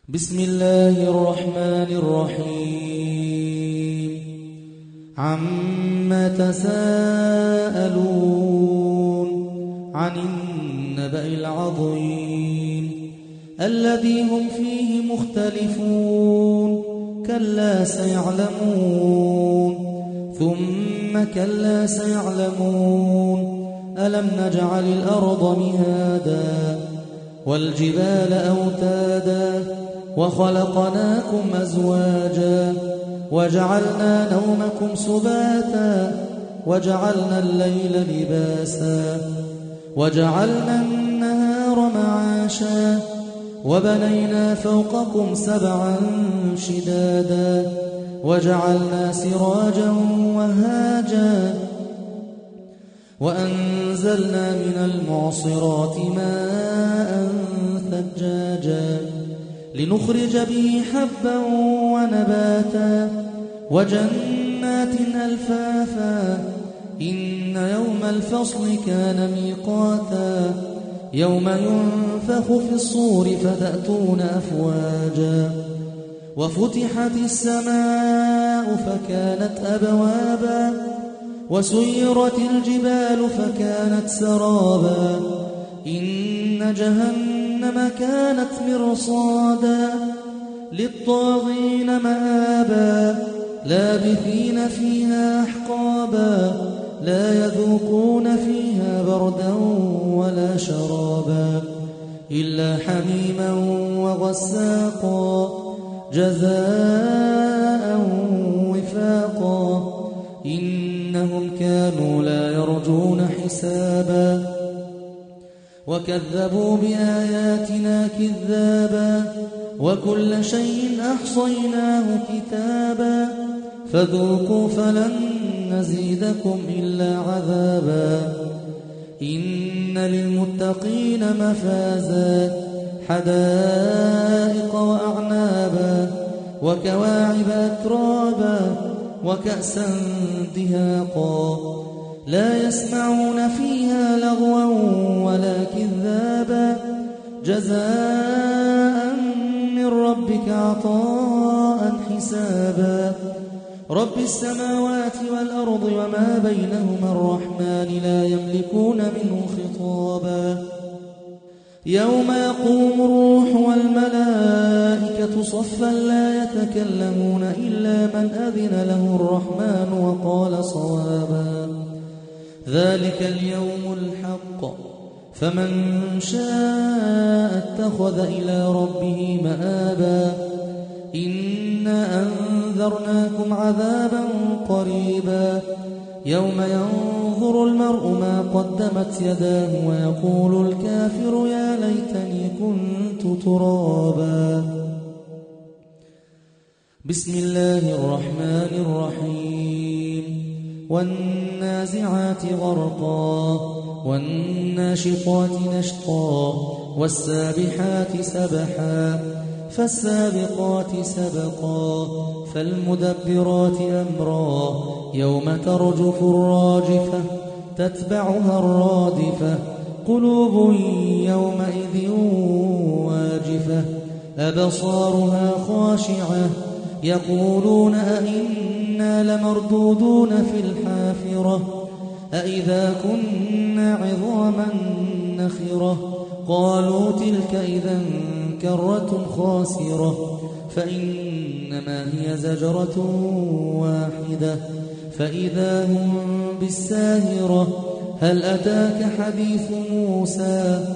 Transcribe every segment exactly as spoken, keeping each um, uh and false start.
بسم الله الرحمن الرحيم عما تساءلون عن النبأ العظيم الذي هم فيه مختلفون كلا سيعلمون ثم كلا سيعلمون ألم نجعل الأرض مهادا والجبال أوتادا وخلقناكم أزواجا وجعلنا نومكم سباتا وجعلنا الليل لباسا وجعلنا النهار معاشا وبنينا فوقكم سبعا شدادا وجعلنا سراجا وهاجا وأنزلنا من المعصرات ماء ثجاجا لنخرج به حبا ونباتا وجنات ألفافا إن يوم الفصل كان ميقاتا يوم ينفخ في الصور فتأتون أفواجا وفتحت السماء فكانت أبوابا وسيرت الجبال فكانت سرابا إن جهنم كانت مرصادا للطاغين مآبا لابثين فيها أحقابا لا يذوقون فيها بردا ولا شرابا إلا حميما وغساقا جزاء وفاقا إنهم كانوا لا يرجون حسابا وكذبوا بآياتنا كذابا وكل شيء أحصيناه كتابا فذوقوا فلن نزيدكم إلا عذابا إن للمتقين مفازا حدائق وأعنابا وكواعب أترابا وكأسا دهاقا لا يسمعون فيها لغوا ولا كذابا جزاء من ربك عطاء حسابا رب السماوات والأرض وما بينهما الرحمن لا يملكون منه خطابا يوم يقوم الروح والملائكة صفا لا يتكلمون إلا من أذن له الرحمن وقال صوابا ذلك اليوم الحق فمن شاء اتخذ إلى ربه مآبا إنا أنذرناكم عذابا قريبا يوم ينظر المرء ما قدمت يداه ويقول الكافر يا ليتني كنت ترابا بسم الله الرحمن الرحيم والنازعات غرقا والناشطات نشطا والسابحات سبحا فالسابقات سبقا فالمدبرات أمرا يوم ترجف الراجفة تتبعها الرادفة قلوب يومئذ واجفة أبصارها خاشعة يقولون أئنا لمردودون في الحافرة أئذا كنا عظاما نخرة قالوا تلك إذا كرة خاسرة فإنما هي زجرة واحدة فإذا هم بالساهرة هل أتاك حديث موسى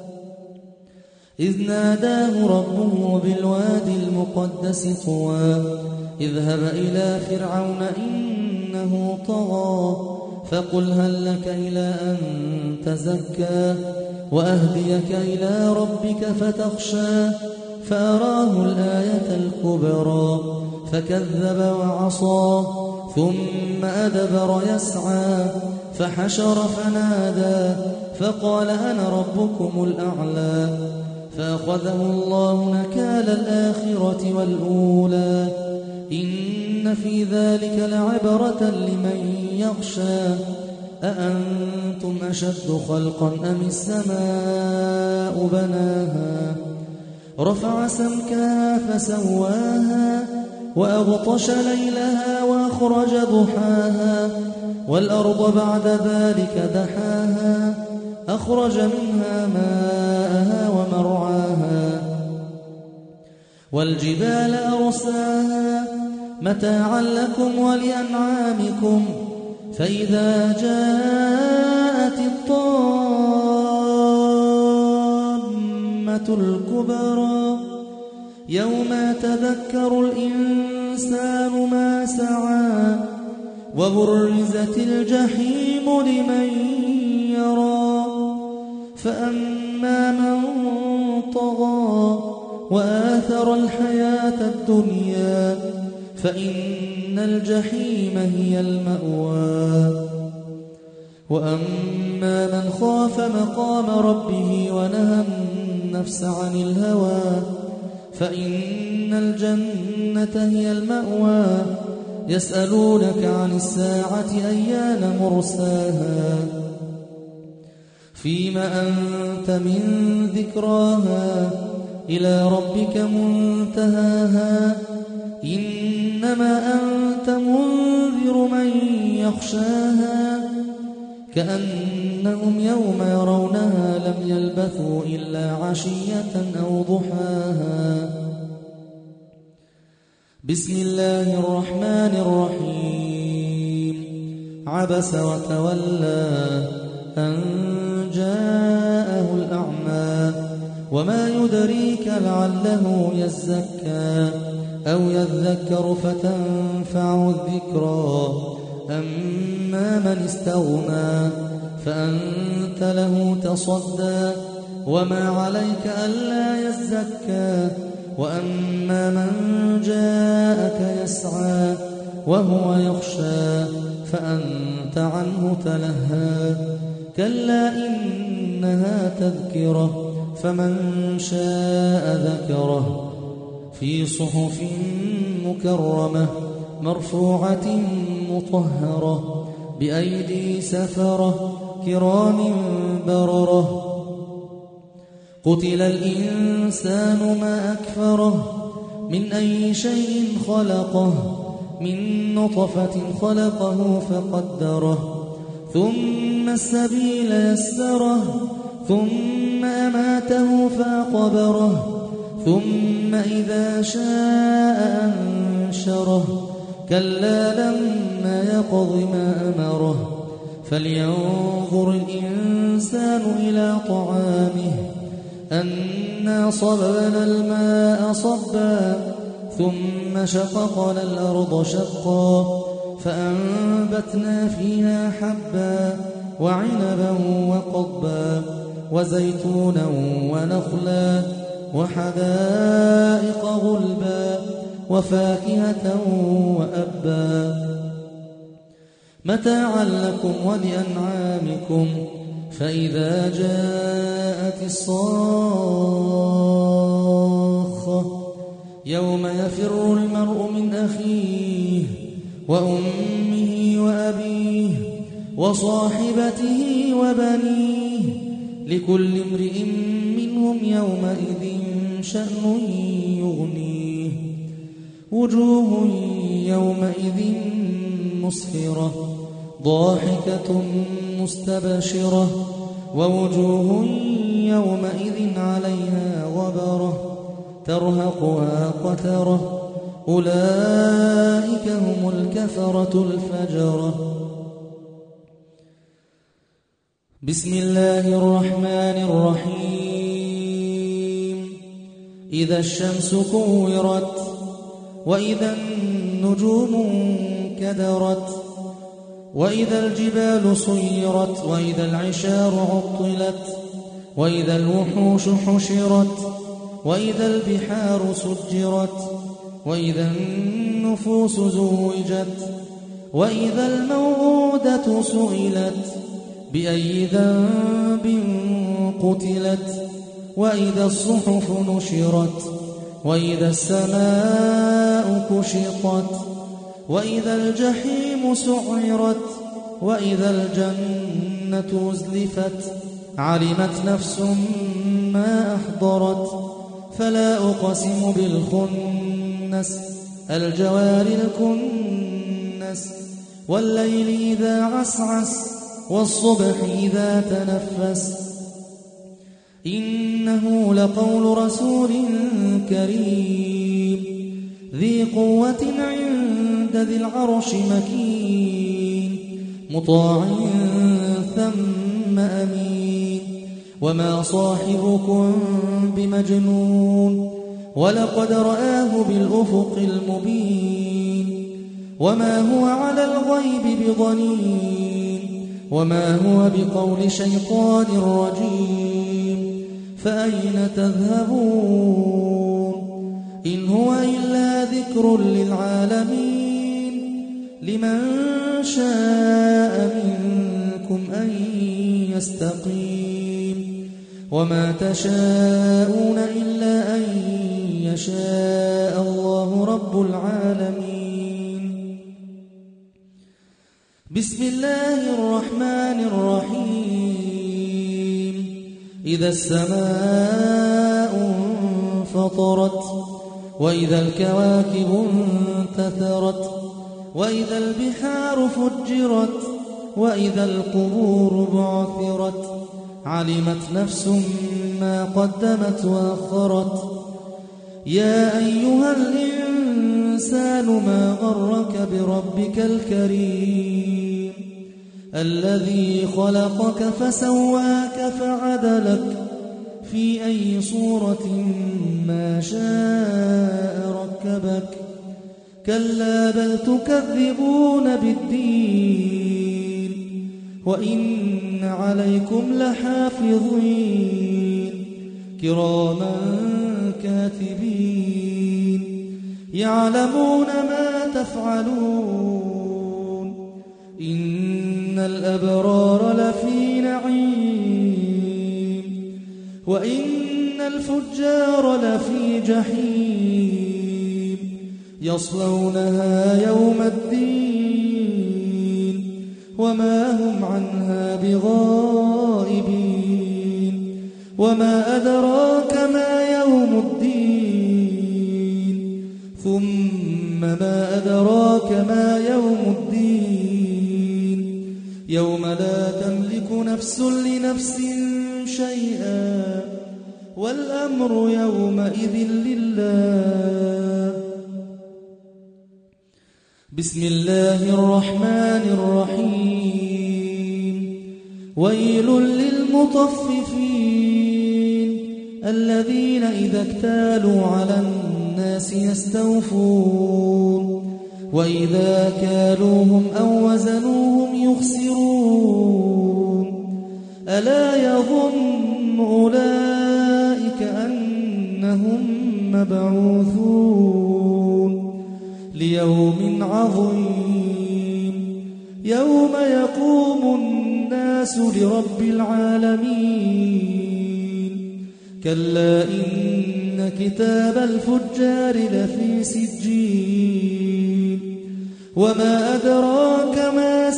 إذ ناداه ربه بالوادي المقدس طوى اذهب إلى فرعون إنه طغى فقل هل لك إلى أن تزكى وأهديك إلى ربك فتخشى فأراه الآية الكبرى فكذب وعصى ثم أدبر يسعى فحشر فنادى فقال أنا ربكم الأعلى فأخذه الله نكال الآخرة والأولى إن في ذلك لعبرة لمن يخشى أأنتم أشد خلقا أم السماء بناها رفع سمكها فسواها وأغطش ليلها وأخرج ضحاها والأرض بعد ذلك دحاها أخرج منها ماءها ومرعاها والجبال أرساها متاعا لكم ولأنعامكم فإذا جاءت الطامة الكبرى يوم يتذكر الإنسان ما سعى وبرزت الجحيم لمن يرى فأما من طغى وآثر الحياة الدنيا فإن الجحيم هي المأوى وأما من خاف مقام ربه ونهى النفس عن الهوى فإن الجنة هي المأوى يسألونك عن الساعة أيان مرساها فيما أنت من ذكراها إلى ربك منتهاها إنما أنت منذر من يخشاها كأنهم يوم يرونها لم يلبثوا إلا عشية أو ضحاها بسم الله الرحمن الرحيم عبس وتولى أن جاءه الأعمى وما يدريك لعله يزكى أو يذكر فتنفعه الذكرى أما من استغنى فأنت له تصدى وما عليك ألا يزكى وأما من جاءك يسعى وهو يخشى فأنت عنه تلهى كلا إنها تذكرة فمن شاء ذكره في صحف مكرمة مرفوعة مطهرة بأيدي سفرة كرام بررة قتل الإنسان ما أكفره من أي شيء خلقه من نطفة خلقه فقدره ثم السبيل يسره ثم أماته فأقبره ثم إذا شاء أنشره كلا لما يقض ما أمره فلينظر الإنسان إلى طعامه أنا صببنا الماء صبا ثم شققنا الأرض شقا فأنبتنا فيها حبا وعنبا وقضبا وزيتونا ونخلا وحدائق غلبا وفاكهة وأبا متاعا لكم ولأنعامكم فإذا جاءت الصاخة يوم يفر المرء من أخيه وأمه وأبيه وصاحبته وبنيه لكل امرئ منهم يومئذ شأن يغنيه وجوه يومئذ مسفرة ضاحكة مستبشرة ووجوه يومئذ عليها غبرة ترهقها قترة أولئك هم الكفرة الفجرة بسم الله الرحمن الرحيم إذا الشمس كورت وإذا النجوم انكدرت وإذا الجبال صيرت وإذا العشار عطلت وإذا الوحوش حشرت وإذا البحار سجرت وإذا النفوس زوجت وإذا الموءودة سئلت بأي ذنب قتلت وإذا الصحف نشرت وإذا السماء كشطت وإذا الجحيم سعرت وإذا الجنة أزلفت علمت نفس ما أحضرت فلا أقسم بالخنس الجوار الكنس والليل إذا عسعس والصبح إذا تنفس إنه لقول رسول كريم ذي قوة عند ذي العرش مكين مطاع ثم أمين وما صاحبكم بمجنون ولقد رآه بالأفق المبين وما هو على الغيب بضنين وما هو بقول شيطان رجيم فأين تذهبون إن هو إلا ذكر للعالمين لمن شاء منكم أن يستقيم وما تشاءون إلا أن يشاء الله رب العالمين. بسم الله الرحمن الرحيم إذا السماء انفطرت وإذا الكواكب انتثرت وإذا البحار فجرت وإذا القبور بعثرت علمت نفس ما قدمت وأخرت يا أيها الإنسان ما غرك بربك الكريم الذي خلقك فسواك فعدلك في أي صورة ما شاء ركبك كلا بل تكذبون بالدين وإن عليكم لحافظين كراما كاتبين يعلمون ما تفعلون إن الأبرار لفي نعيم وإن الفجار لفي جحيم يصلونها يوم الدين وما هم عنها بغائبين وما أدراك ما يوم الدين ثم ما أدراك ما يوم الدين يوم لا تملك نفس لنفس شيئا والأمر يومئذ لله. بسم الله الرحمن الرحيم ويل للمطففين الذين إذا اكتالوا على الناس يستوفون وإذا كالوهم أو وزنوهم يخسرون ألا يظن أولئك أنهم مبعوثون ليوم عظيم يوم يقوم الناس لرب العالمين كلا إن كتاب الفجار لفي سجين وما أدراك ما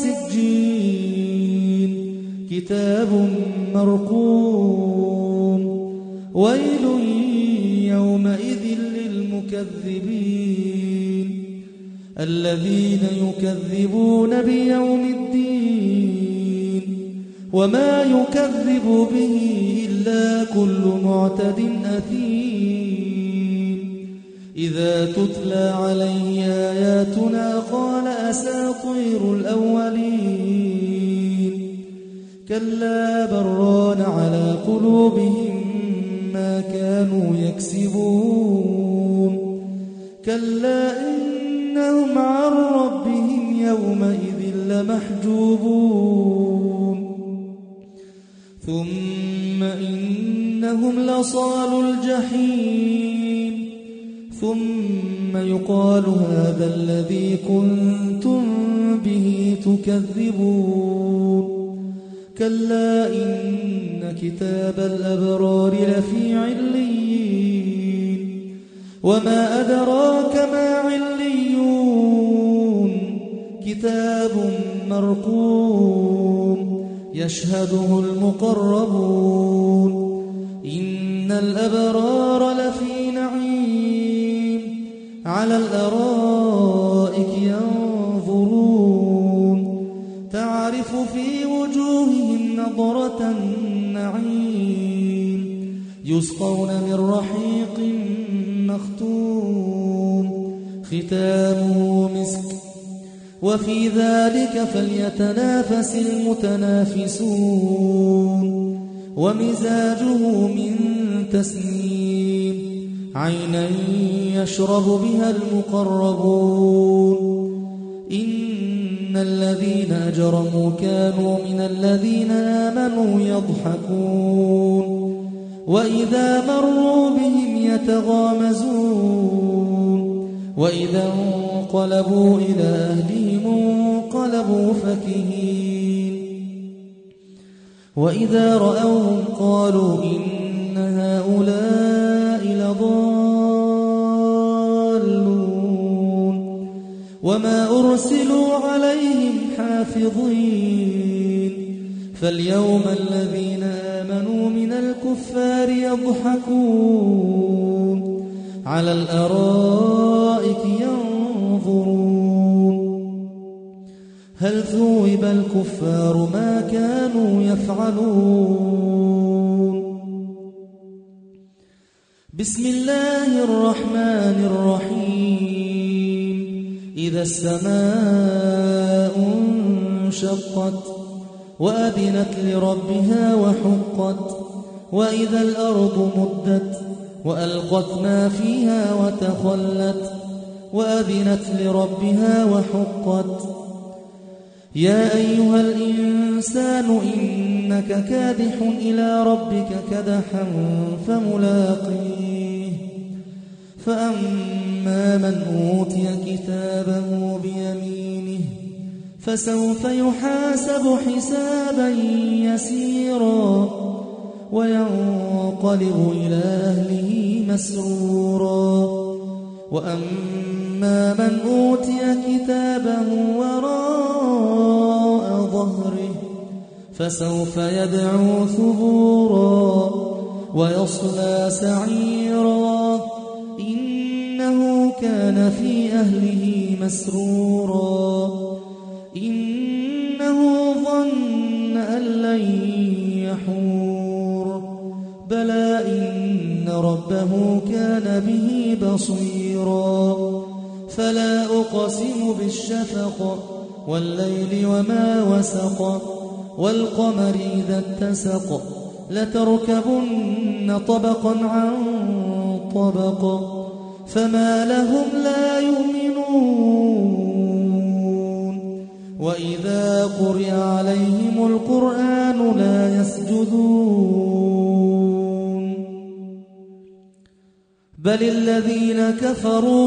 سجين كتاب مرقوم ويل يومئذ للمكذبين الذين يكذبون بيوم الدين وما يكذب به إلا كل معتد أثيم إذا تتلى عليه آياتنا قال أساطير الأولين كلا بران على قلوبهم ما كانوا يكسبون كلا إنهم عن ربهم يومئذ لمحجوبون ثم إنهم لصالوا الجحيم ثم يقال هذا الذي كنتم به تكذبون كلا إن كتاب الأبرار لفي عليين وما أدراك ما عليون كتاب مرقوم يشهده المقربون إن الأبرار لفي نعيم على الأرائك ينظرون تعرف في وجوههم نضرة النعيم يسقون من رحيق مختوم ختامه مسك وفي ذلك فليتنافس المتنافسون ومزاجه من تسنيم عينا يشرب بها المقربون إن الذين أجرموا كانوا من الذين آمنوا يضحكون وإذا مروا بهم يتغامزون وإذا انقلبوا إلى أهلهم انقلبوا فكهين وإذا رأوهم قالوا إن هؤلاء لضالون وما أرسلوا عليهم حافظين فاليوم الذين آمنوا من الكفار يضحكون على الأرائك ينظرون هل ثوب الكفار ما كانوا يفعلون بسم الله الرحمن الرحيم إذا السماء انشقت وأذنت لربها وحقت وإذا الأرض مدت وألقت ما فيها وتخلت وأذنت لربها وحقت يا أيها الإنسان إنك كادح إلى ربك كدحا فملاقيه فأما من أوتي كتابه بيمينه فسوف يحاسب حسابا يسيرا وينقلب إلى أهله مسرورا وأما من أوتي كتابه وراء ظهره فسوف يدعو ثبورا ويصلى سعيرا إنه كان في أهله مسرورا إنه ظن أن لن يحور بلى إن ربه كان به بصيرا فلا أقسم بالشفق والليل وما وسق والقمر إذا اتسق لتركبن طبقا عن طبق فما لهم لا يؤمنون وإذا قرئ عليهم القرآن لا يسجدون بل الذين كفروا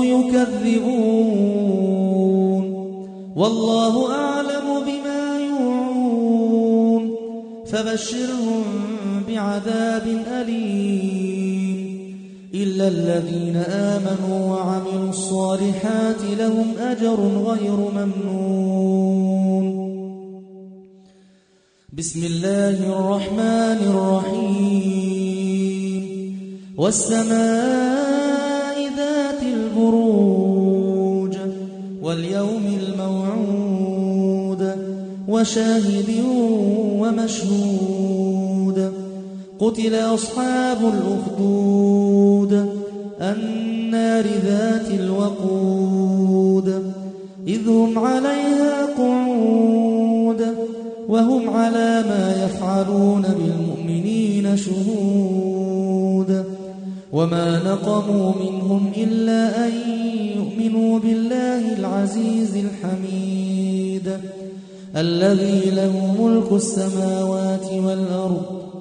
يكذبون والله أعلم بما يوعون فبشرهم بعذاب أليم إلا الذين آمنوا وعملوا الصالحات لهم أجر غير ممنون بسم الله الرحمن الرحيم والسماء ذات البروج واليوم الموعود وشاهد ومشهود قتل أصحاب الأخدود النار ذات الوقود إذ هم عليها قعود وهم على ما يفعلون بالمؤمنين شهود وما نقموا منهم إلا أن يؤمنوا بالله العزيز الحميد الذي له ملك السماوات والأرض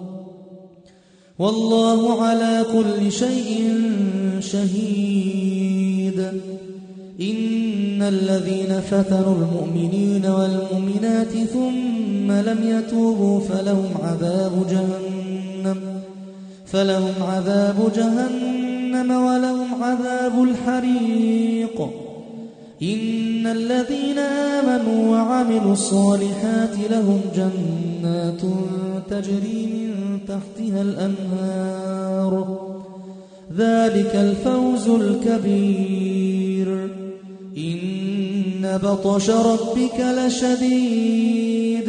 والله على كل شيء شهيد إن الذين فتنوا المؤمنين والمؤمنات ثم لم يتوبوا فلهم عذاب جهنم فلهم عذاب جهنم ولهم عذاب الحريق إن الذين آمنوا وعملوا الصالحات لهم جنات تجري من تحتها الأنهار ذلك الفوز الكبير إن بطش ربك لشديد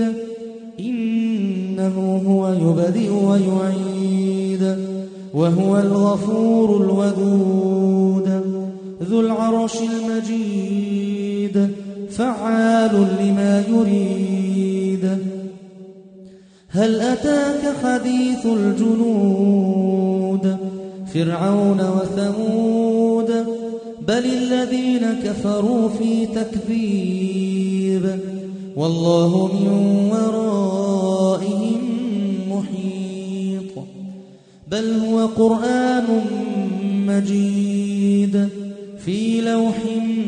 إنه هو يبدئ ويعيد وهو الغفور الودود ذو العرش المجيد فعال لما يريد هل أتاك حديث الجنود فرعون وثمود بل الذين كفروا في تكذيب والله من ورائهم محيط بل هو قرآن مجيد في لوح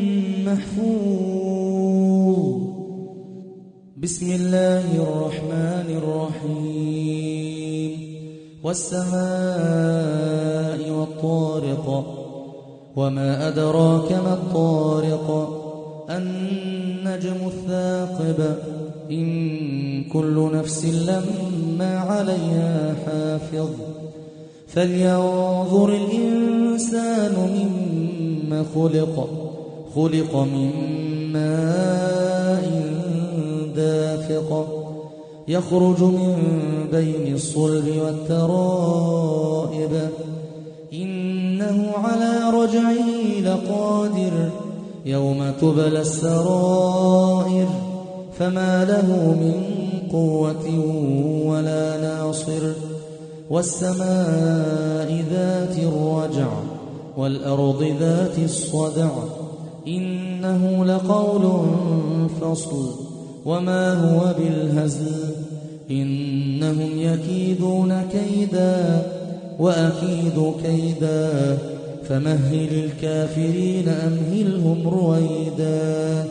محفوظ بسم الله الرحمن الرحيم والسماء والطارق وما أدراك ما الطارق النجم الثاقب إن كل نفس لما عليها حافظ فلينظر الإنسان مما خلق خلق من ماء دافق يخرج من بين الصلب والترائب إنه على رجعه لقادر يوم تبلى السرائر فما له من قوة ولا ناصر والسماء ذات الرجع والأرض ذات الصدع إنه لقول فصل وما هو بالهزل إنهم يكيدون كيدا وأكيد كيدا فمهل الكافرين أمهلهم رويدا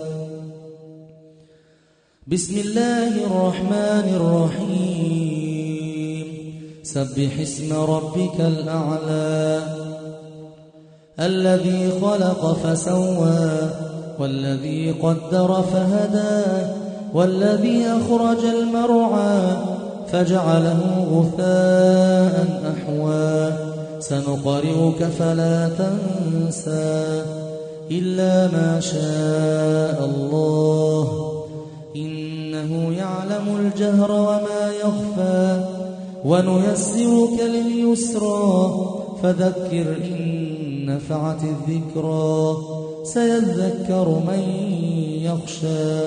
بسم الله الرحمن الرحيم سبح اسم ربك الأعلى الذي خلق فسوى والذي قدر فهدى والذي أخرج المرعى فجعله غثاء أحوى سنقرئك فلا تنسى إلا ما شاء الله إنه يعلم الجهر وما يخفى ونيسرك لليسرى فذكر إن نفعت الذكرى سيذكر من يخشى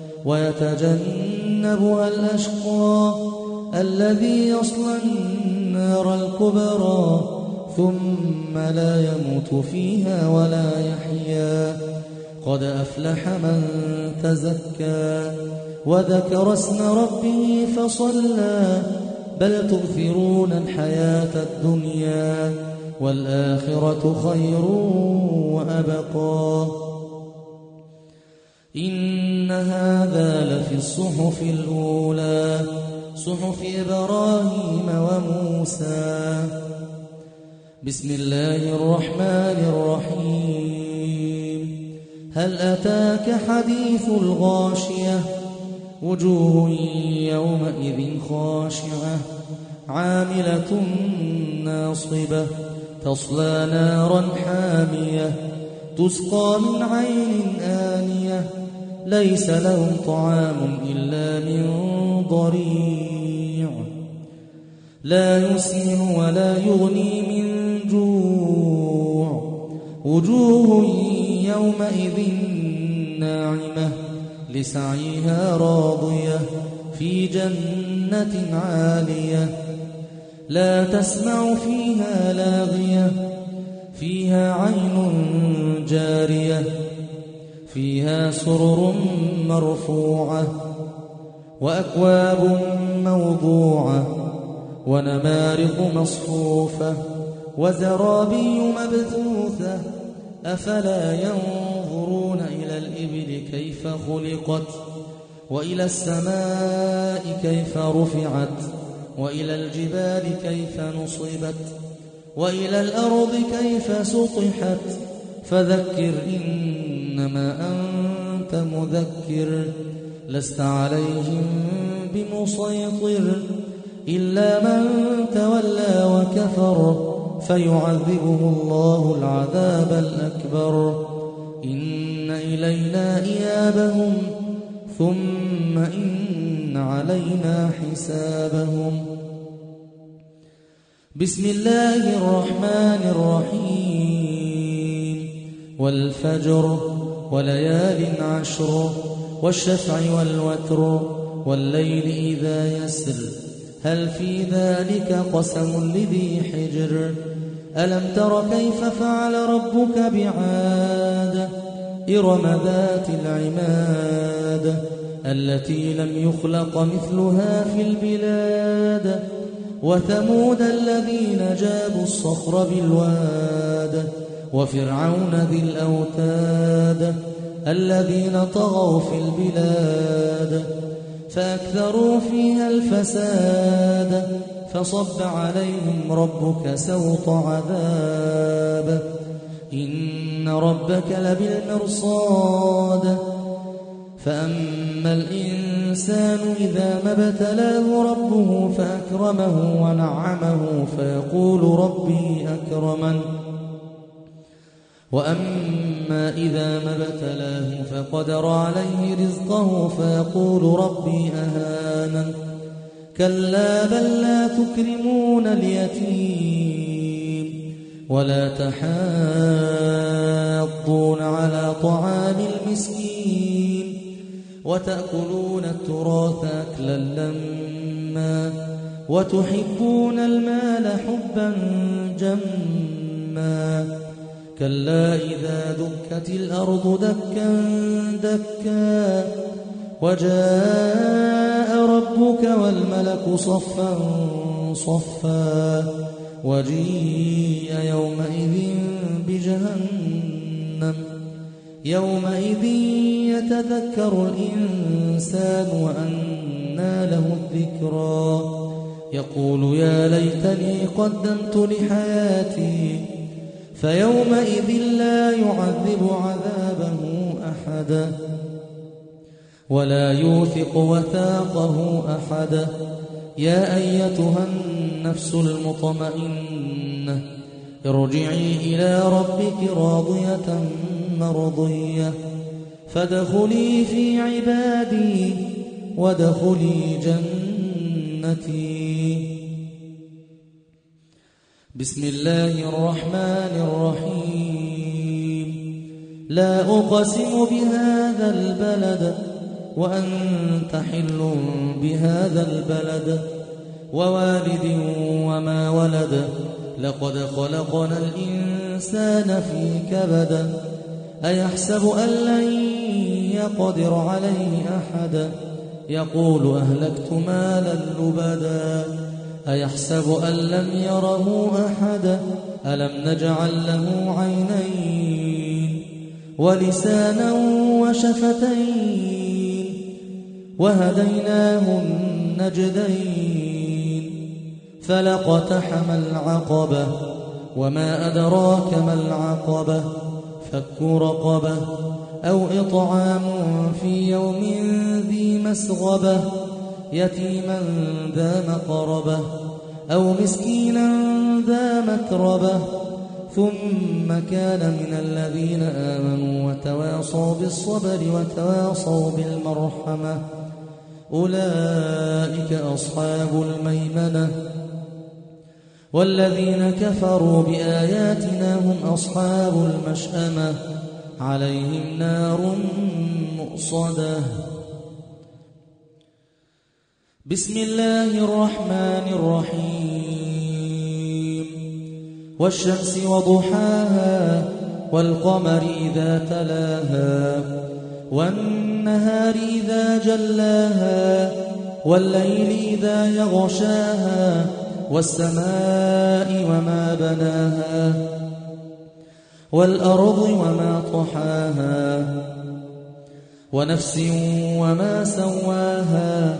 ويتجنبها الأشقى الذي يصلى النار الكبرى ثم لا يموت فيها ولا يحيا قد أفلح من تزكى وذكر اسم ربه فصلى بل تؤثرون الحياة الدنيا والآخرة خير وأبقى إن هذا لفي الصحف الأولى صحف إبراهيم وموسى بسم الله الرحمن الرحيم هل أتاك حديث الغاشية وجوه يومئذ خاشعة عاملة ناصبة تصلى نارا حامية تسقى من عين آنية ليس لهم طعام إلا من ضريع لا يسمن ولا يغني من جوع وجوه يومئذ ناعمة لسعيها راضية في جنة عالية لا تسمع فيها لاغية فيها عين جارية فيها سرر مرفوعة وأكواب موضوعة ونمارق مصفوفة وزرابي مبثوثة أفلا ينظرون إلى الإبل كيف خلقت وإلى السماء كيف رفعت وإلى الجبال كيف نصبت وإلى الأرض كيف سطحت فذكر إنما أنت مذكر لست عليهم بمسيطر إلا من تولى وكفر فيعذبه الله العذاب الأكبر إن إلينا إيابهم ثم إن علينا حسابهم. بسم الله الرحمن الرحيم والفجر وليال عشر والشفع والوتر والليل إذا يسر هل في ذلك قسم لذي حجر ألم تر كيف فعل ربك بعاد إرم ذات العماد التي لم يخلق مثلها في البلاد وثمود الذين جابوا الصخر بالواد وفرعون ذي الأوتاد الذين طغوا في البلاد فأكثروا فيها الفساد فصب عليهم ربك سوط عذاب إن ربك لبالمرصاد فأما الإنسان إذا ما ابتلاه ربه فأكرمه ونعمه فيقول ربي أكرمن وأما إذا ما ابتلاه فقدر عليه رزقه فيقول ربي أهانن كلا بل لا تكرمون اليتيم ولا تحاضون على طعام المسكين وتأكلون التراث أكلا لما وتحبون المال حبا جما كلا إذا دكت الأرض دكا دكا وجاء ربك والملك صفا صفا وجيء يومئذ بجهنم يومئذ يتذكر الإنسان وأنى له الذكرى يقول يا ليتني قدمت لحياتي فيومئذ لا يعذب عذابه أحدا ولا يوثق وثاقه أحدا يا أيتها النفس المطمئنة ارجعي إلى ربك راضية مرضية فادخلي في عبادي وادخلي جنتي. بسم الله الرحمن الرحيم لا أقسم بهذا البلد وأنت حل بهذا البلد ووالد وما ولد لقد خلقنا الإنسان في كبد أيحسب أن لن يقدر عليه أحد يقول أهلكت مالا لبدا أيحسب أن لم يره أحد ألم نجعل له عينين ولسانا وشفتين وهديناه النجدين فلاقتحم العقبة وما أدراك ما العقبة فك رقبة أو إطعام في يوم ذي مسغبة يتيما ذا مقربة أو مسكينا ذا متربة ثم كان من الذين آمنوا وتواصوا بالصبر وتواصوا بالمرحمة أولئك أصحاب الميمنة والذين كفروا بآياتنا هم أصحاب المشأمة عليهم نار مؤصدة. بسم الله الرحمن الرحيم والشمس وضحاها والقمر إذا تلاها والنهار إذا جلاها والليل إذا يغشاها والسماء وما بناها والأرض وما طحاها ونفس وما سواها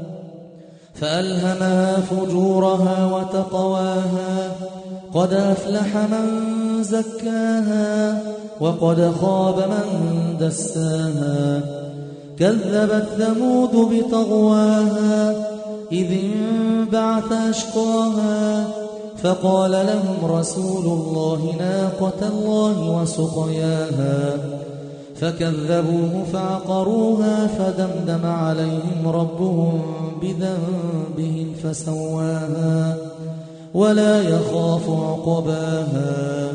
فألهمها فجورها وتقواها قد أفلح من زكاها وقد خاب من دساها كذبت ثمود بطغواها إذ انبعث أشقاها فقال لهم رسول الله ناقة الله وسقياها فكذبوه فعقروها فدمدم عليهم ربهم بذنبهم فسواها ولا يخاف عقباها.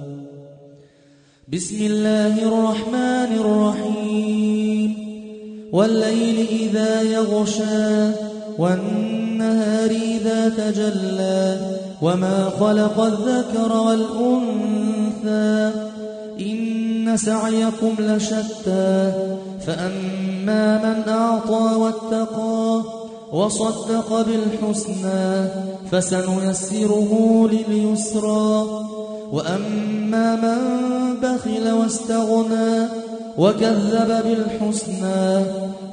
بسم الله الرحمن الرحيم والليل إذا يغشى والنهار إذا تجلى وما خلق الذكر والأنثى إن سعيكم لشتى فأما من أعطى واتقى وصدق بالحسنى فسنيسره لليسرى وأما من بخل واستغنى وكذب بالحسنى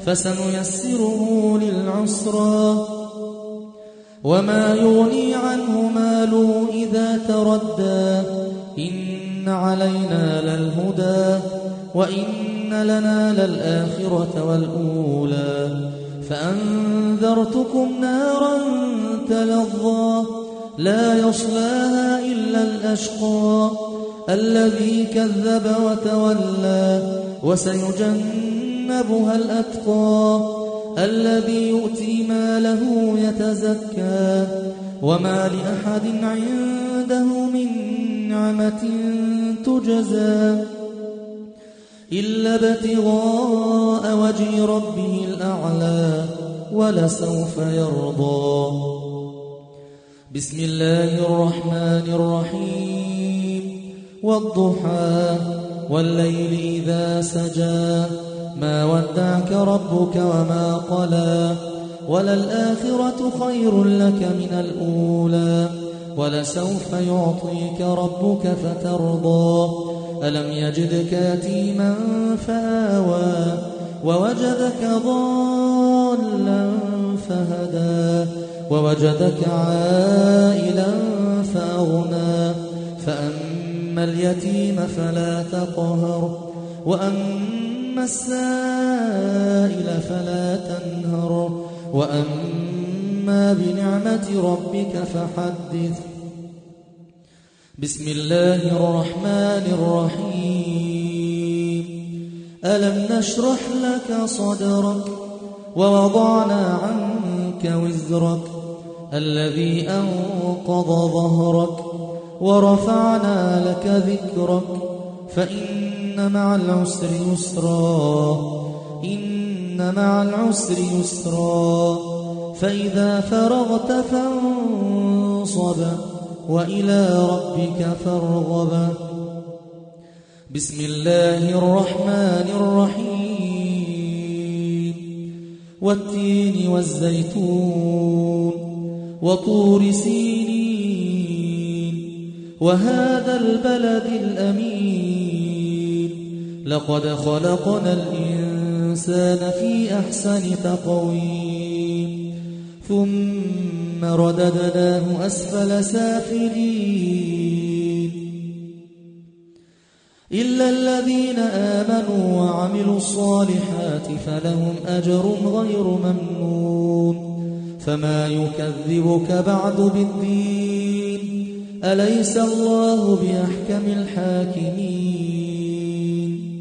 فسنيسره للعسرى وما يغني عنه ماله إذا تردى إن علينا للهدى وإن لنا للآخرة والأولى فأنذرتكم نارا تلظى لا يصلاها إلا الأشقى الذي كذب وتولى وسيجنبها الأتقى الذي يؤتي ماله يتزكى وما لأحد عنده من نعمة تجزى إلا ابتغاء وجه ربه الأعلى ولسوف يرضى. بسم الله الرحمن الرحيم والضحى والليل إذا سجى ما ودعك ربك وما قلى وللآخرة خير لك من الأولى ولسوف يعطيك ربك فترضى ألم يجدك يتيما فآوى ووجدك ضالا فهدى ووجدك عائلا فأغنى فأما اليتيم فلا تقهر وأما السائل فلا تنهر وأما بنعمة ربك فحدث. بسم الله الرحمن الرحيم ألم نشرح لك صدرك ووضعنا عنك وزرك الذي أنقض ظهرك ورفعنا لك ذكرك فإن مع العسر يسرا إن مع العسر يسرا فإذا فرغت فانصب وإلى ربك فارغب. بسم الله الرحمن الرحيم والتين والزيتون وطور سينين وهذا البلد الأمين لقد خلقنا الإنسان في أحسن تقويم ثم رددناه أسفل سافلين إلا الذين آمنوا وعملوا الصالحات فلهم أجر غير ممنون فما يكذبك بعد بالدين أليس الله بأحكم الحاكمين.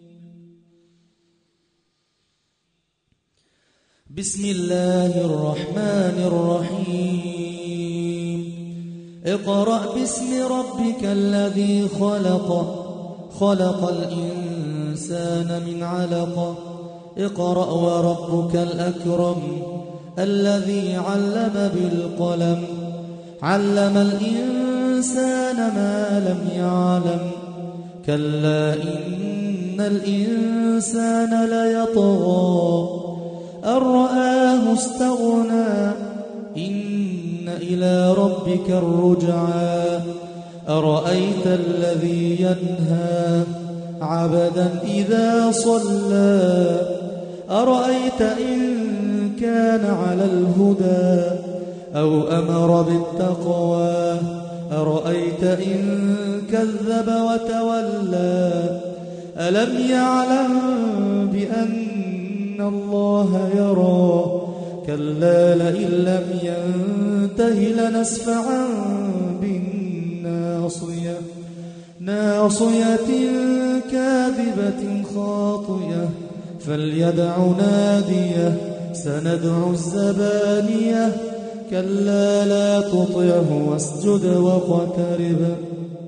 بسم الله الرحمن الرحيم اقرأ باسم ربك الذي خلق خلق الإنسان من علق اقرأ وربك الأكرم الذي علم بالقلم علم الإنسان ما لم يعلم كلا إن الإنسان ليطغى أن رآه استغنى إن إلى ربك الرجعى أرأيت الذي ينهى عبدا إذا صلى أرأيت إن كان على الهدى أو أمر بالتقوى أرأيت إن كذب وتولى ألم يعلم بأن الله يرى كلا لئن لم ينته لنسفعا بالناصية ناصية كاذبة خاطئة فليدع ناديه سندع الزبانية كلا لا تطعه واسجد واقترب.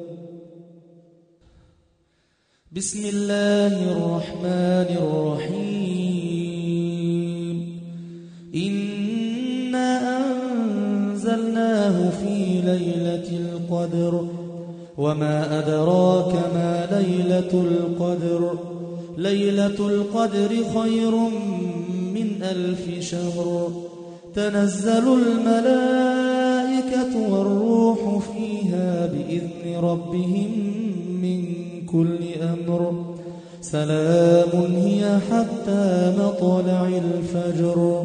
بسم الله الرحمن الرحيم إنا أنزلناه في ليلة القدر وما أدراك ما ليلة القدر ليلة القدر خير من ألف شهر تنزل الملائكة والروح فيها بإذن ربهم من كل أمر سلام هي حتى مطلع الفجر.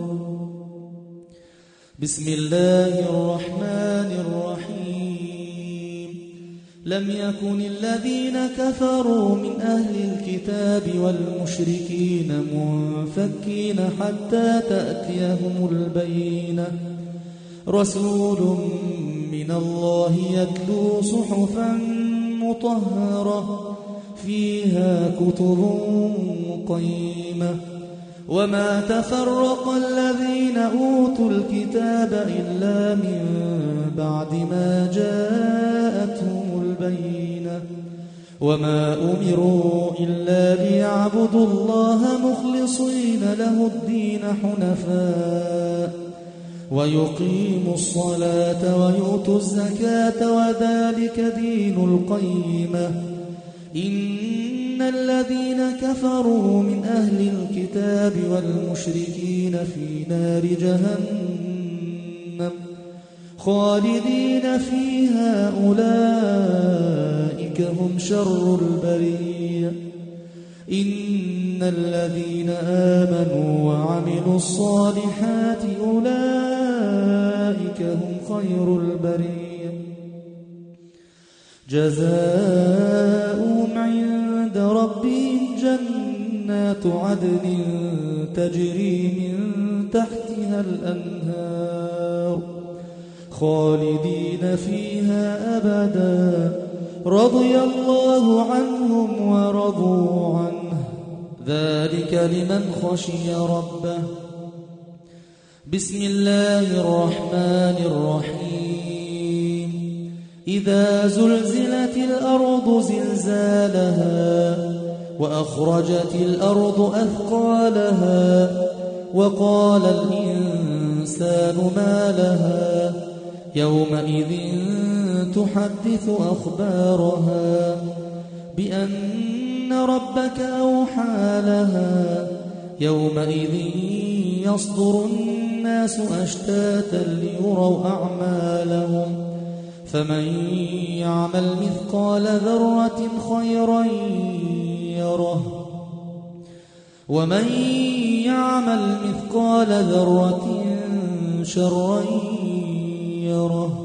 بسم الله الرحمن الرحيم لم يكن الذين كفروا من أهل الكتاب والمشركين منفكين حتى تأتيهم البينة رسول من الله يتلو صحفا مطهرة فيها كتب قيمة وما تفرق الذين أوتوا الكتاب إلا من بعد ما جاءتهم البينة وما أمروا إلا ليعبدوا الله مخلصين له الدين حنفاء ويقيموا الصلاة ويؤتوا الزكاة وذلك دين القيمة إن الذين كفروا من أهل الكتاب والمشركين في نار جهنم خالدين فيها أولئك هم شر البرية إن الذين آمنوا وعملوا الصالحات أولئك هم خير البرية جزاؤهم عند ربهم جنات عدن تجري من تحتها الأنهار خالدين فيها أبدا رضي الله عنهم ورضوا عنه ذلك لمن خشي ربه. بسم الله الرحمن الرحيم إذا زلزلت الأرض زلزالها وأخرجت الأرض أثقالها وقال الإنسان ما لها يومئذ تحدث أخبارها بأن ربك أوحى لها يومئذ يصدر الناس أشتاتا ليروا أعمالهم فمن يعمل مثقال ذرة خيرا يره ومن يعمل مثقال ذرة شرا يره.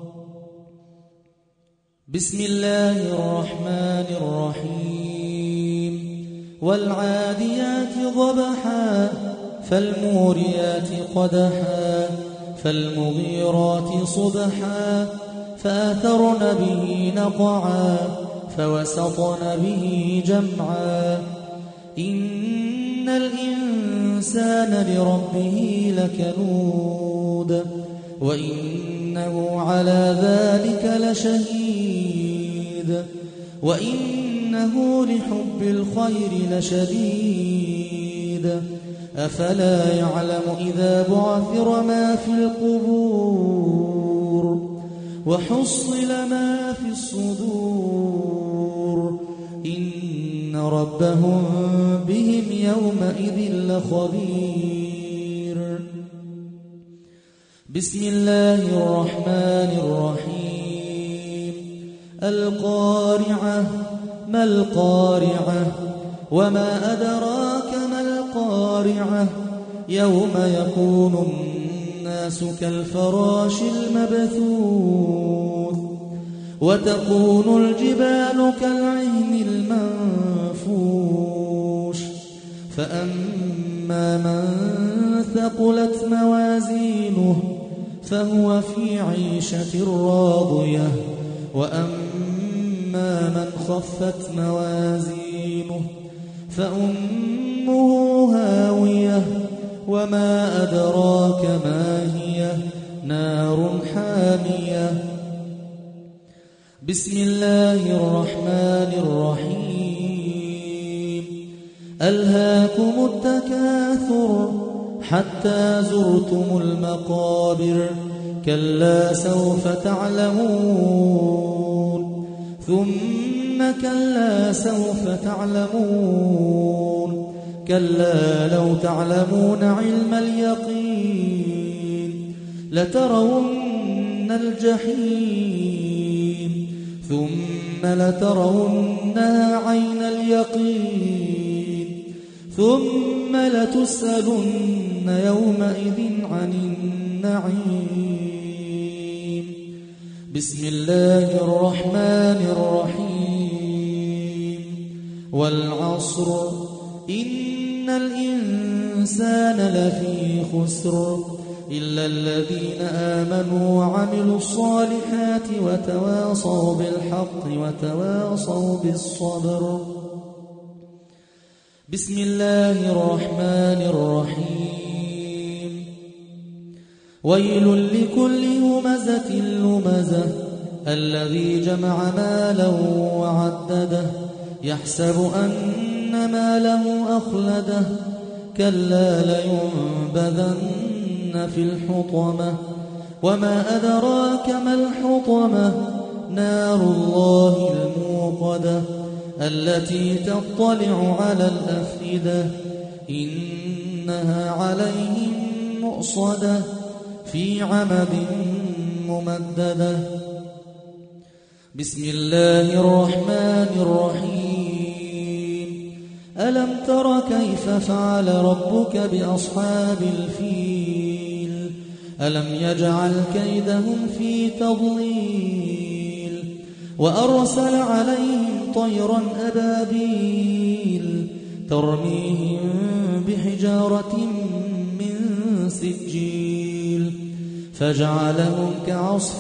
بسم الله الرحمن الرحيم والعاديات ضبحا فالموريات قدحا فالمغيرات صبحا فأثرن به نقعا فوسطن به جمعا إن الإنسان لربه لكنود وإنه على ذلك لشهيد وإنه لحب الخير لشديد أفلا يعلم إذا بعثر ما في القبور وحصل ما في الصدور إن ربهم بهم يومئذ لخبير. بسم الله الرحمن الرحيم القارعة ما القارعة وما أدراك ما القارعة يوم يكون الناس كالفراش المبثوث وتكون الجبال كالعهن المنفوش فأما من ثقلت موازينه فهو في عيشة راضية وأما من خفت موازينه فأمه هاوية وما أدراك ما هي نار حامية. بسم الله الرحمن الرحيم. ألهاكم التكاثر حتى زرتم المقابر كلا سوف تعلمون ثم كلا سوف تعلمون كلا لو تعلمون علم اليقين لترون الجحيم ثم لترونها عين اليقين ثم لتسألن يومئذ عن النعيم. بسم الله الرحمن الرحيم. والعصر إن الإنسان لفي خسر إلا الذين آمنوا وعملوا الصالحات وتواصوا بالحق وتواصوا بالصبر. بسم الله الرحمن الرحيم. ويل لكل همزة لمزة الذي جمع مالا وعدده يحسب أن ماله أخلده كلا لينبذن في الحطمة وما أدراك ما الحطمة نار الله الموقدة التي تطلع على الأفئدة إنها عليهم مؤصدة في عمد ممددة. بسم الله الرحمن الرحيم. ألم تر كيف فعل ربك بأصحاب الفيل ألم يجعل كيدهم في تضليل وأرسل عليهم طيرا أبابيل ترميهم بحجارة من سجيل فجعلهم كعصف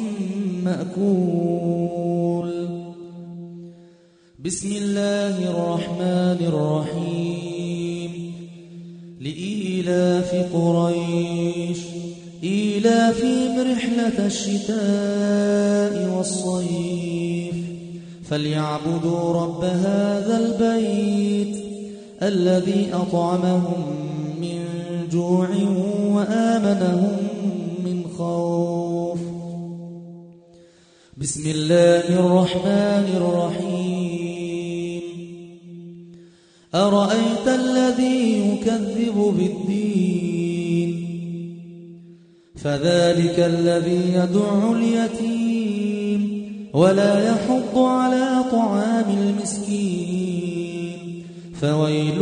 مأكول. بسم الله الرحمن الرحيم. لإيلاف قريش إيلافهم رحلة الشتاء والصيف فليعبدوا رب هذا البيت الذي أطعمهم من جوع وآمنهم من خوف. بسم الله الرحمن الرحيم. أرأيت الذي يكذب بالدين فذلك الذي يدع اليتيم ولا يحض على طعام المسكين فويل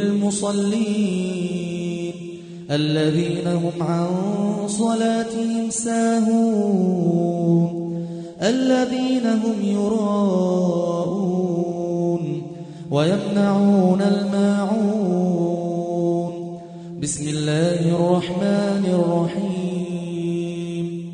للمصلين الذين هم عن صلاتهم ساهون الذين هم يراءون ويمنعون الماعون. بسم الله الرحمن الرحيم.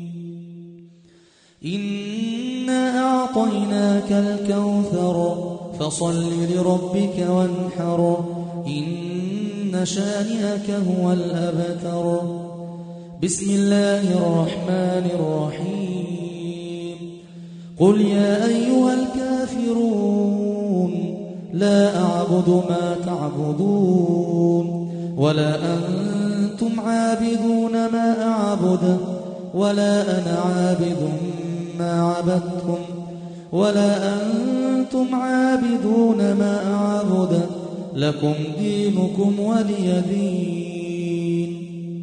إنا أعطيناك الكوثر فصل لربك وانحر إن شانئك هو الأبتر. بسم الله الرحمن الرحيم. قل يا أيها الكافرون لا أعبد ما تعبدون ولا أنتم عابدون ما أعبد ولا أنا عابد ما عبدتم ولا أنتم عابدون ما أعبد لكم دينكم ولي دين.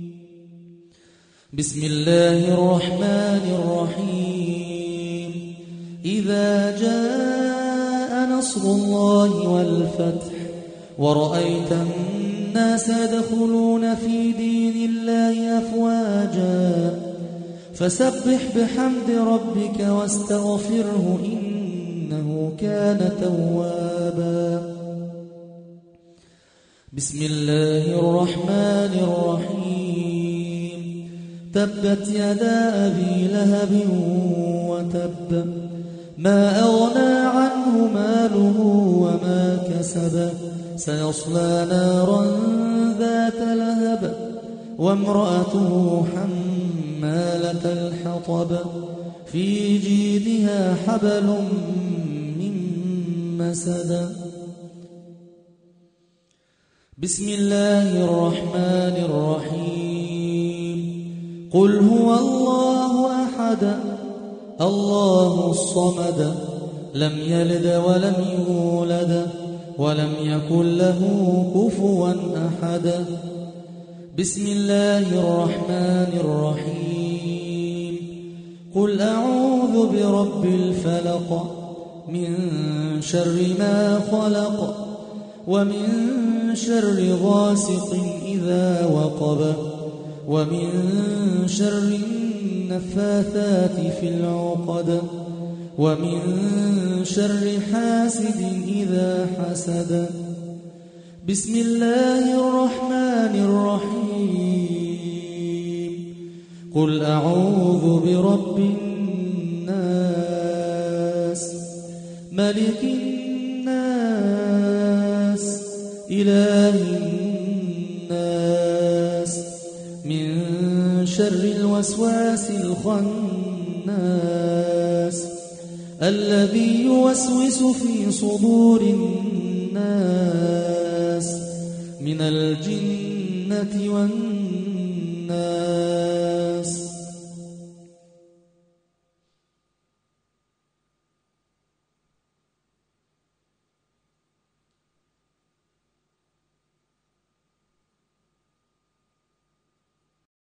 بسم الله الرحمن الرحيم. إذا جاء نصر الله والفتح ورأيت الناس يدخلون في دين الله أفواجا فسبح بحمد ربك واستغفره إنه كان توابا. بسم الله الرحمن الرحيم تبت يدا أبي لهب وتب ما أغنى عنه ماله وما كسب سيصلى نارا ذات لهب وامرأته حمالة الحطب في جيدها حبل من مسد بسم الله الرحمن الرحيم قل هو الله أحد الله الصمد لم يلد ولم يولد ولم يكن له كفوا أحد بسم الله الرحمن الرحيم قل أعوذ برب الفلق من شر ما خلق ومن شر غاسق إذا وقب ومن شر النفاثات في العقد ومن شر حاسد إذا حسد بسم الله الرحمن الرحيم قل أعوذ برب الناس ملك الناس إله الناس من شر الوسواس الخناس الذي يوسوس في صدور الناس من الجنة والناس